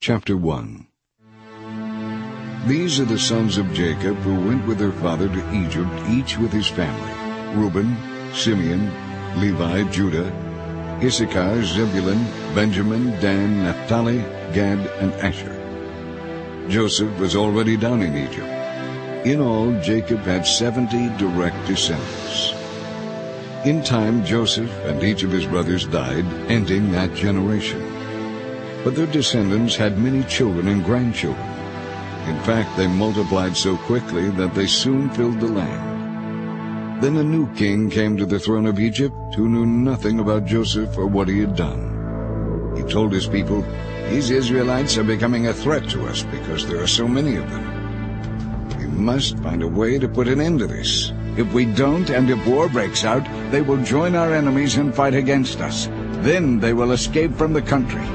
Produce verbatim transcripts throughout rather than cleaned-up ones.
Chapter one. These are the sons of Jacob who went with their father to Egypt, each with his family: Reuben, Simeon, Levi, Judah, Issachar, Zebulun, Benjamin, Dan, Naphtali, Gad, and Asher. Joseph was already down in Egypt. In all, Jacob had seventy direct descendants. In time, Joseph and each of his brothers died, ending that generation. But their descendants had many children and grandchildren. In fact, they multiplied so quickly that they soon filled the land. Then a new king came to the throne of Egypt who knew nothing about Joseph or what he had done. He told his people, "These Israelites are becoming a threat to us because there are so many of them. We must find a way to put an end to this. If we don't, and if war breaks out, they will join our enemies and fight against us. Then they will escape from the country."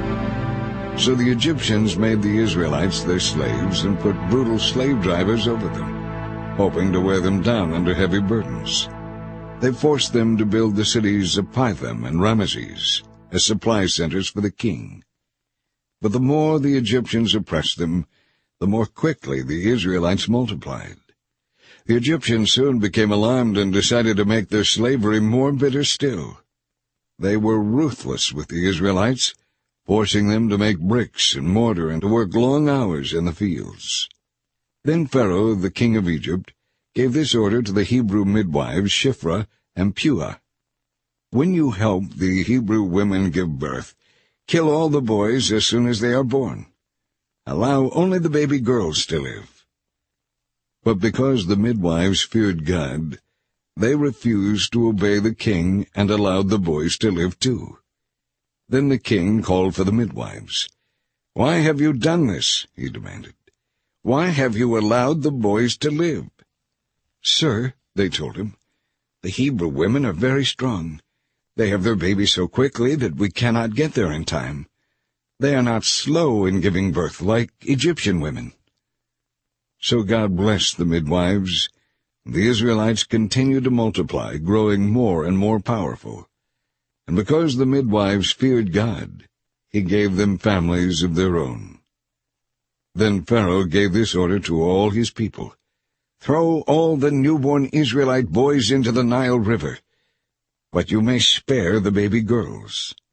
So the Egyptians made the Israelites their slaves and put brutal slave drivers over them, hoping to wear them down under heavy burdens. They forced them to build the cities of Pithom and Ramesses as supply centers for the king. But the more the Egyptians oppressed them, the more quickly the Israelites multiplied. The Egyptians soon became alarmed and decided to make their slavery more bitter still. They were ruthless with the Israelites, forcing them to make bricks and mortar and to work long hours in the fields. Then Pharaoh, the king of Egypt, gave this order to the Hebrew midwives Shiphrah and Puah: "When you help the Hebrew women give birth, kill all the boys as soon as they are born. Allow only the baby girls to live." But because the midwives feared God, they refused to obey the king and allowed the boys to live too. Then the king called for the midwives. "Why have you done this?" he demanded. "Why have you allowed the boys to live?" "Sir," they told him, "the Hebrew women are very strong. They have their babies so quickly that we cannot get there in time. They are not slow in giving birth like Egyptian women." So God blessed the midwives. The Israelites continued to multiply, growing more and more powerful. And because the midwives feared God, he gave them families of their own. Then Pharaoh gave this order to all his people: "Throw all the newborn Israelite boys into the Nile River, but you may spare the baby girls."